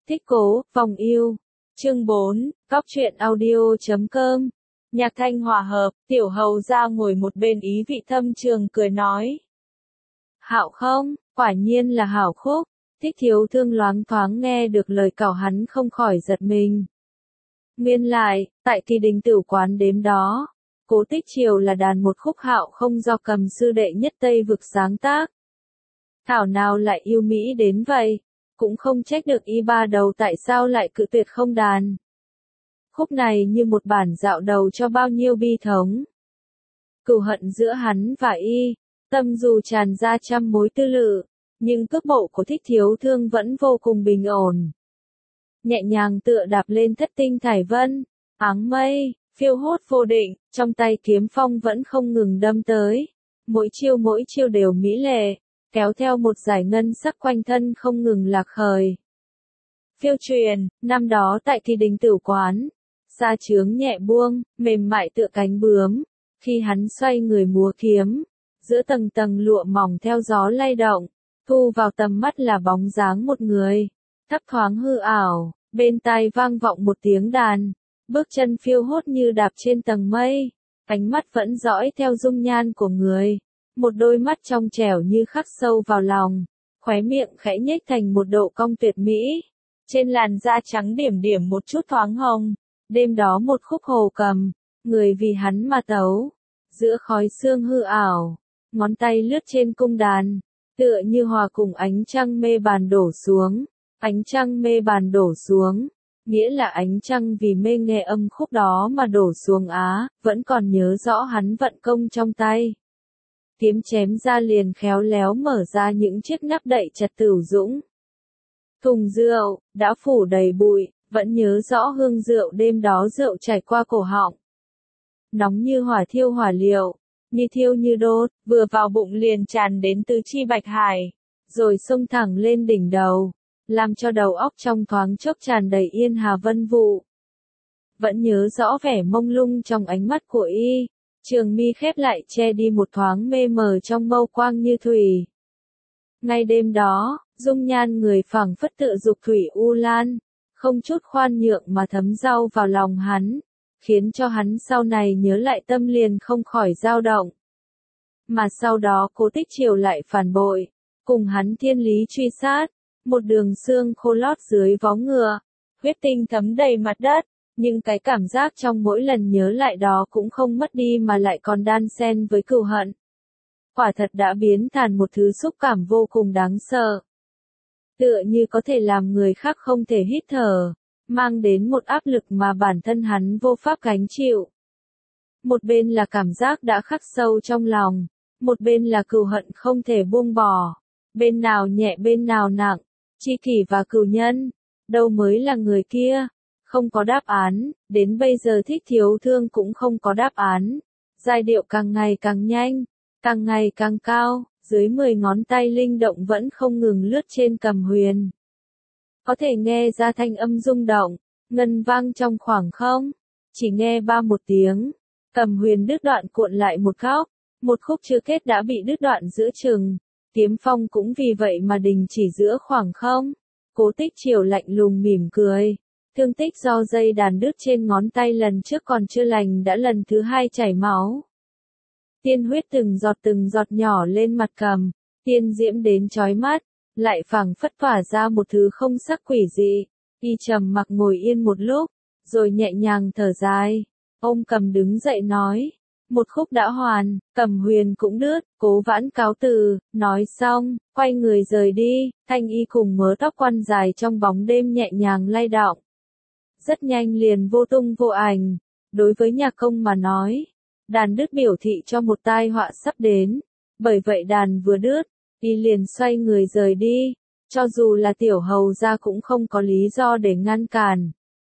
Thích cố, vòng yêu. Chương 4, Cóc truyện audio.com. Nhạc thanh hòa hợp, tiểu hầu ra ngồi một bên ý vị thâm trường cười nói. Hảo không, quả nhiên là hảo khúc. Thích thiếu thương loáng thoáng nghe được lời cào hắn không khỏi giật mình. Nguyên lại, tại Kỳ Đình Tử quán đêm đó, Cố Tích Triều là đàn một khúc hạo không do cầm sư đệ nhất Tây vực sáng tác. Thảo nào lại yêu Mỹ đến vậy, cũng không trách được y ba đầu tại sao lại cự tuyệt không đàn. Khúc này như một bản dạo đầu cho bao nhiêu bi thống. Cừu hận giữa hắn và y, tâm dù tràn ra trăm mối tư lự, nhưng cước bộ của Thích thiếu thương vẫn vô cùng bình ổn. Nhẹ nhàng tựa đạp lên thất tinh thải vân, áng mây, phiêu hốt vô định, trong tay kiếm phong vẫn không ngừng đâm tới. Mỗi chiêu đều mỹ lệ, kéo theo một dải ngân sắc quanh thân không ngừng lạc khởi. Phiêu truyền, năm đó tại Kỳ Đình Tử quán, sa trướng nhẹ buông, mềm mại tựa cánh bướm, khi hắn xoay người múa kiếm, giữa tầng tầng lụa mỏng theo gió lay động, thu vào tầm mắt là bóng dáng một người, thấp thoáng hư ảo, bên tai vang vọng một tiếng đàn, bước chân phiêu hốt như đạp trên tầng mây, ánh mắt vẫn dõi theo dung nhan của người, một đôi mắt trong trẻo như khắc sâu vào lòng, khóe miệng khẽ nhếch thành một độ cong tuyệt mỹ, trên làn da trắng điểm điểm một chút thoáng hồng, đêm đó một khúc hồ cầm, người vì hắn mà tấu, giữa khói sương hư ảo, ngón tay lướt trên cung đàn, tựa như hòa cùng ánh trăng mê bàn đổ xuống, ánh trăng mê bàn đổ xuống, nghĩa là ánh trăng vì mê nghe âm khúc đó mà đổ xuống á, vẫn còn nhớ rõ hắn vận công trong tay. Kiếm chém ra liền khéo léo mở ra những chiếc nắp đậy chặt tửu dũng. Thùng rượu, đã phủ đầy bụi, vẫn nhớ rõ hương rượu đêm đó rượu chảy qua cổ họng. Nóng như hỏa thiêu hỏa liệu, như thiêu như đốt, vừa vào bụng liền tràn đến tứ chi bạch hải, rồi xông thẳng lên đỉnh đầu, làm cho đầu óc trong thoáng chốc tràn đầy yên hà vân vụ. Vẫn nhớ rõ vẻ mông lung trong ánh mắt của y, trường mi khép lại che đi một thoáng mê mờ trong mâu quang như thủy. Ngay đêm đó, dung nhan người phảng phất tựa dục thủy u lan, không chút khoan nhượng mà thấm rau vào lòng hắn, khiến cho hắn sau này nhớ lại tâm liền không khỏi dao động. Mà sau đó Cố Tích Triều lại phản bội, cùng hắn thiên lý truy sát, một đường xương khô lót dưới vó ngựa, huyết tinh thấm đầy mặt đất, nhưng cái cảm giác trong mỗi lần nhớ lại đó cũng không mất đi mà lại còn đan xen với cừu hận. Quả thật đã biến thành một thứ xúc cảm vô cùng đáng sợ. Tựa như có thể làm người khác không thể hít thở, mang đến một áp lực mà bản thân hắn vô pháp gánh chịu. Một bên là cảm giác đã khắc sâu trong lòng, một bên là cừu hận không thể buông bỏ, bên nào nhẹ bên nào nặng, tri kỷ và cừu nhân, đâu mới là người kia, không có đáp án, đến bây giờ Thích thiếu thương cũng không có đáp án, giai điệu càng ngày càng nhanh, càng ngày càng cao, dưới 10 ngón tay linh động vẫn không ngừng lướt trên cầm huyền. Có thể nghe ra thanh âm rung động, ngân vang trong khoảng không, chỉ nghe ba một tiếng, cầm huyền đứt đoạn cuộn lại một góc, một khúc chưa kết đã bị đứt đoạn giữa chừng, kiếm phong cũng vì vậy mà đình chỉ giữa khoảng không. Cố Tích Triều lạnh lùng mỉm cười, thương tích do dây đàn đứt trên ngón tay lần trước còn chưa lành đã lần thứ hai chảy máu. Tiên huyết từng giọt nhỏ lên mặt cầm, tiên diễm đến chói mắt, lại phảng phất tỏa ra một thứ không sắc quỷ dị. Y trầm mặc ngồi yên một lúc, rồi nhẹ nhàng thở dài. Ông cầm đứng dậy nói, một khúc đã hoàn, cầm huyền cũng đứt, Cố Vãn cáo từ, nói xong, quay người rời đi, thanh y cùng mớ tóc quăn dài trong bóng đêm nhẹ nhàng lay động. Rất nhanh liền vô tung vô ảnh, đối với nhạc công mà nói. Đàn đứt biểu thị cho một tai họa sắp đến, bởi vậy đàn vừa đứt, y liền xoay người rời đi, cho dù là tiểu hầu gia cũng không có lý do để ngăn cản.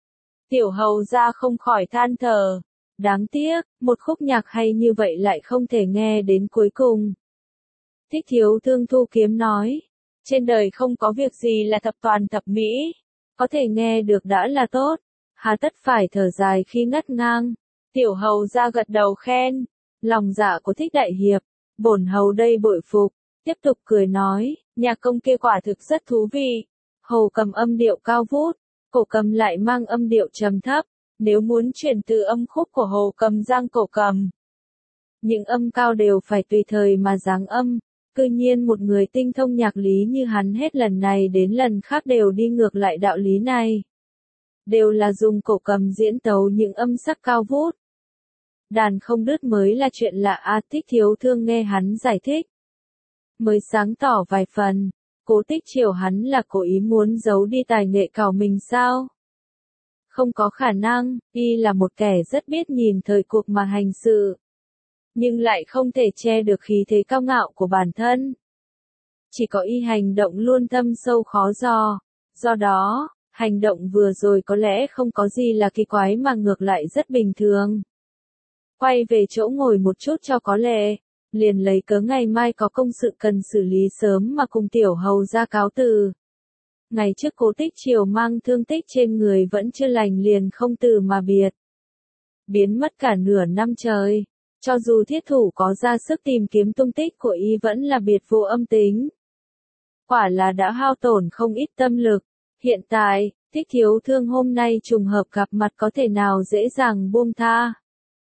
Tiểu hầu gia không khỏi than thở, đáng tiếc, một khúc nhạc hay như vậy lại không thể nghe đến cuối cùng. Thích thiếu thương thu kiếm nói, trên đời không có việc gì là thập toàn thập mỹ, có thể nghe được đã là tốt, hà tất phải thở dài khi ngất ngang. Tiểu hầu ra gật đầu khen, lòng dạ của Thích đại hiệp, bổn hầu đây bội phục, tiếp tục cười nói, nhạc công kia quả thực rất thú vị, Hồ cầm âm điệu cao vút, cổ cầm lại mang âm điệu trầm thấp, nếu muốn chuyển từ âm khúc của hồ cầm sang cổ cầm. Những âm cao đều phải tùy thời mà giáng âm, cư nhiên một người tinh thông nhạc lý như hắn hết lần này đến lần khác đều đi ngược lại đạo lý này. Đều là dùng cổ cầm diễn tấu những âm sắc cao vút. Đàn không đứt mới là chuyện lạ. Thích Thiếu Thương nghe hắn giải thích, mới sáng tỏ vài phần. Cố Tích Triều hắn là cố ý muốn giấu đi tài nghệ cào mình sao? Không có khả năng, y là một kẻ rất biết nhìn thời cuộc mà hành sự. Nhưng lại không thể che được khí thế cao ngạo của bản thân. Chỉ có y hành động luôn thâm sâu khó dò. Do đó, hành động vừa rồi có lẽ không có gì là kỳ quái mà ngược lại rất bình thường. Quay về chỗ ngồi một chút cho có lệ, liền lấy cớ ngày mai có công sự cần xử lý sớm mà cùng tiểu hầu ra cáo từ. Ngày trước Cố Tích Triều mang thương tích trên người vẫn chưa lành liền không từ mà biệt. Biến mất cả nửa năm trời, cho dù thiết thủ có ra sức tìm kiếm tung tích của y vẫn là biệt vô âm tính. Quả là đã hao tổn không ít tâm lực, hiện tại, Thích Thiếu Thương hôm nay trùng hợp gặp mặt có thể nào dễ dàng buông tha.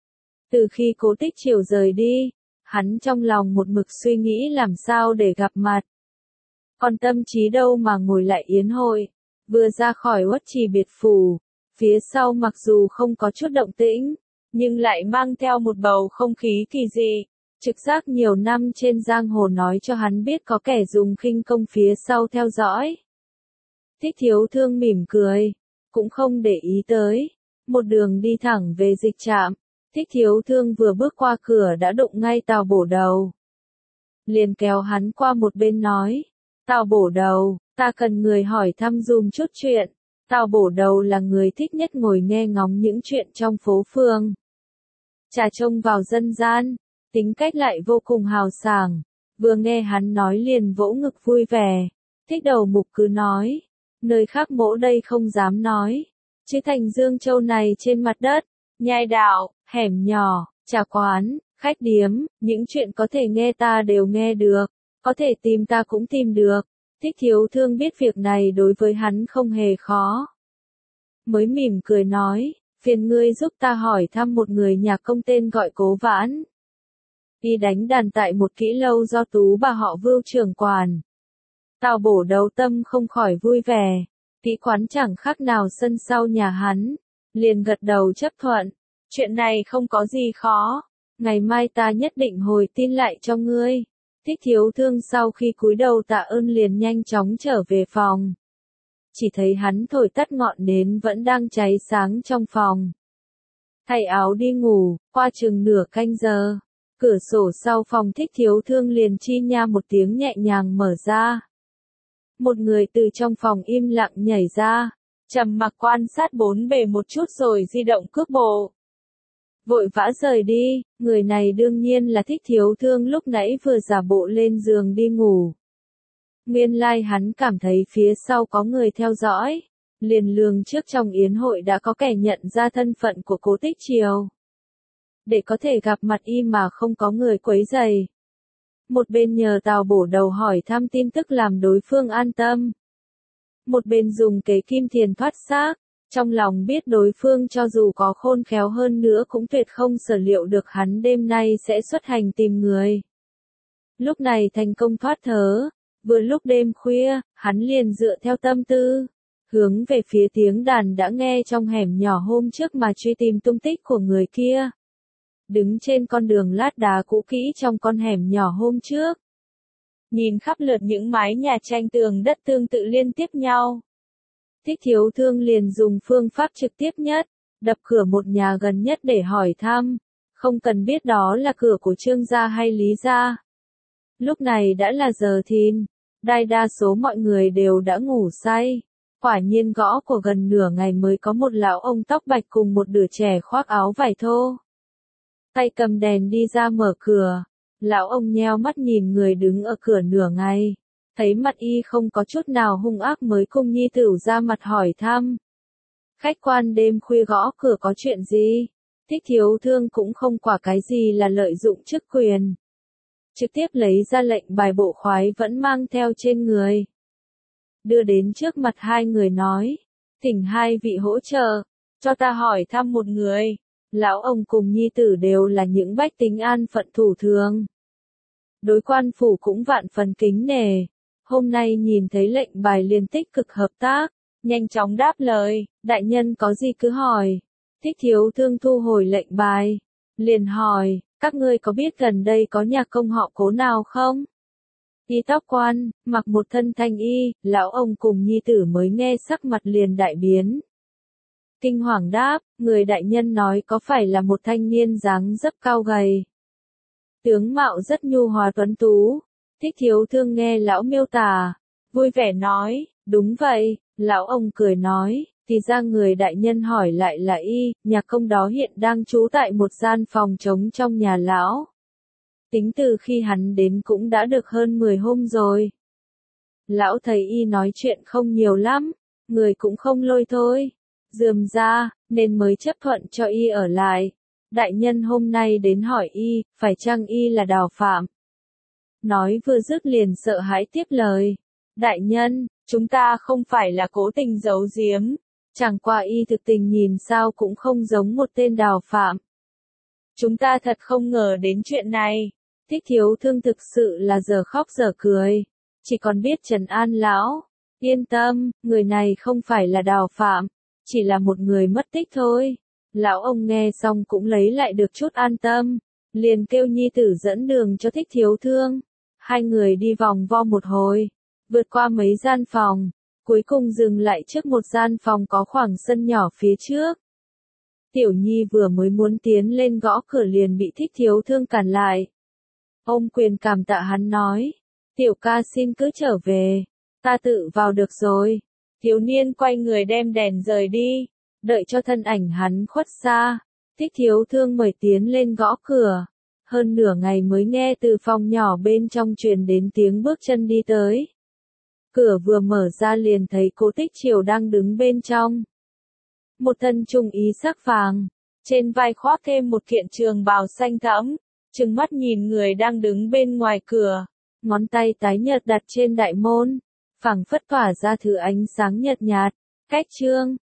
Từ khi Cố Tích Triều rời đi, hắn trong lòng một mực suy nghĩ làm sao để gặp mặt. Còn tâm trí đâu mà ngồi lại yến hội, vừa ra khỏi Uất Trì biệt phủ, phía sau mặc dù không có chút động tĩnh, nhưng lại mang theo một bầu không khí kỳ dị. Trực giác nhiều năm trên giang hồ nói cho hắn biết có kẻ dùng khinh công phía sau theo dõi. Thích Thiếu Thương mỉm cười, cũng không để ý tới, một đường đi thẳng về dịch trạm. Thích Thiếu Thương vừa bước qua cửa đã đụng ngay Tào Bổ Đầu. Liền kéo hắn qua một bên nói, Tào Bổ Đầu, ta cần người hỏi thăm dùm chút chuyện. Tào Bổ Đầu là người thích nhất ngồi nghe ngóng những chuyện trong phố phường. Trà trông vào dân gian, tính cách lại vô cùng hào sảng, vừa nghe hắn nói liền vỗ ngực vui vẻ. Thích Đầu Mục cứ nói, nơi khác mỗ đây không dám nói, chứ thành Dương Châu này trên mặt đất, nhai đạo, hẻm nhỏ, trà quán, khách điếm, những chuyện có thể nghe ta đều nghe được, có thể tìm ta cũng tìm được. Thích Thiếu Thương biết việc này đối với hắn không hề khó. Mới mỉm cười nói, phiền ngươi giúp ta hỏi thăm một người nhạc công tên gọi Cố Vãn. Y đánh đàn tại một kỹ lâu do tú bà họ Vưu trưởng quản. Tào Bổ Đầu tâm không khỏi vui vẻ, kỹ quán chẳng khác nào sân sau nhà hắn, liền gật đầu chấp thuận. Chuyện này không có gì khó, ngày mai ta nhất định hồi tin lại cho ngươi. Thích Thiếu Thương sau khi cúi đầu tạ ơn liền nhanh chóng trở về phòng. Chỉ thấy hắn thổi tắt ngọn nến vẫn đang cháy sáng trong phòng. Thay áo đi ngủ, qua chừng nửa canh giờ, cửa sổ sau phòng Thích Thiếu Thương liền chi nha một tiếng nhẹ nhàng mở ra. Một người từ trong phòng im lặng nhảy ra, trầm mặc quan sát bốn bề một chút rồi di động cước bộ. Vội vã rời đi, người này đương nhiên là Thích Thiếu Thương lúc nãy vừa giả bộ lên giường đi ngủ. Nguyên lai hắn cảm thấy phía sau có người theo dõi, liền lường trước trong yến hội đã có kẻ nhận ra thân phận của Cố Tích Triều. Để có thể gặp mặt y mà không có người quấy rầy. Một bên nhờ Tào Bổ Đầu hỏi thăm tin tức làm đối phương an tâm. Một bên dùng kế kim thiền thoát xác, trong lòng biết đối phương cho dù có khôn khéo hơn nữa cũng tuyệt không sở liệu được hắn đêm nay sẽ xuất hành tìm người. Lúc này thành công thoát thớ, vừa lúc đêm khuya, hắn liền dựa theo tâm tư, hướng về phía tiếng đàn đã nghe trong hẻm nhỏ hôm trước mà truy tìm tung tích của người kia. Đứng trên con đường lát đá cũ kỹ trong con hẻm nhỏ hôm trước, nhìn khắp lượt những mái nhà tranh tường đất tương tự liên tiếp nhau. Thích Thiếu Thương liền dùng phương pháp trực tiếp nhất, đập cửa một nhà gần nhất để hỏi thăm, không cần biết đó là cửa của Trương gia hay Lý gia. Lúc này đã là giờ thìn, đại đa số mọi người đều đã ngủ say. Quả nhiên gõ của gần nửa ngày mới có một lão ông tóc bạch cùng một đứa trẻ khoác áo vải thô. Tay cầm đèn đi ra mở cửa, lão ông nheo mắt nhìn người đứng ở cửa nửa ngày. Thấy mặt y không có chút nào hung ác mới cùng nhi tửu ra mặt hỏi thăm. Khách quan đêm khuya gõ cửa có chuyện gì? Thích Thiếu Thương cũng không quả cái gì là lợi dụng chức quyền. Trực tiếp lấy ra lệnh bài bộ khoái vẫn mang theo trên người. đưa đến trước mặt hai người nói, thỉnh hai vị hỗ trợ, cho ta hỏi thăm một người. Lão ông cùng nhi tử đều là những bách tính an phận thủ thường. Đối quan phủ cũng vạn phần kính nể. Hôm nay nhìn thấy lệnh bài liền tích cực hợp tác, nhanh chóng đáp lời, đại nhân có gì cứ hỏi. Thích Thiếu Thương thu hồi lệnh bài, liền hỏi, các ngươi có biết gần đây có nhà công họ Cố nào không? Y tóc quan, mặc một thân thanh y, lão ông cùng nhi tử mới nghe sắc mặt liền đại biến. Kinh hoàng đáp, người đại nhân nói có phải là một thanh niên dáng dấp cao gầy. Tướng mạo rất nhu hòa tuấn tú. Thích Thiếu Thương nghe lão miêu tả, vui vẻ nói, đúng vậy. Lão ông cười nói, thì ra người đại nhân hỏi lại là y, nhà công đó hiện đang trú tại một gian phòng trống trong nhà lão. Tính từ khi hắn đến cũng đã được hơn 10 hôm rồi. Lão thấy y nói chuyện không nhiều lắm, người cũng không lôi thôi, rườm ra, nên mới chấp thuận cho y ở lại. Đại nhân hôm nay đến hỏi y, phải chăng y là Đào Phạm? Nói vừa dứt liền sợ hãi tiếp lời. Đại nhân, chúng ta không phải là cố tình giấu giếm, chẳng qua y thực tình nhìn sao cũng không giống một tên Đào Phạm. Chúng ta thật không ngờ đến chuyện này. Thích Thiếu Thương thực sự là giờ khóc giờ cười, chỉ còn biết trấn an lão. Yên tâm, người này không phải là Đào Phạm, chỉ là một người mất tích thôi. Lão ông nghe xong cũng lấy lại được chút an tâm, liền kêu nhi tử dẫn đường cho Thích Thiếu Thương. Hai người đi vòng vo một hồi, vượt qua mấy gian phòng, cuối cùng dừng lại trước một gian phòng có khoảng sân nhỏ phía trước. Tiểu Nhi vừa mới muốn tiến lên gõ cửa liền bị Thích Thiếu Thương cản lại. Ông quyền cảm tạ hắn nói, tiểu ca xin cứ trở về, ta tự vào được rồi. Thiếu niên quay người đem đèn rời đi, đợi cho thân ảnh hắn khuất xa. Thích Thiếu Thương mời tiến lên gõ cửa. Hơn nửa ngày mới nghe từ phòng nhỏ bên trong truyền đến tiếng bước chân đi tới. Cửa vừa mở ra liền thấy Cố Tích Triều đang đứng bên trong. Một thân trung ý sắc vàng, trên vai khoác thêm một kiện trường bào xanh thẫm, trừng mắt nhìn người đang đứng bên ngoài cửa, ngón tay tái nhợt đặt trên đại môn, phảng phất tỏa ra thứ ánh sáng nhợt nhạt. Cách chương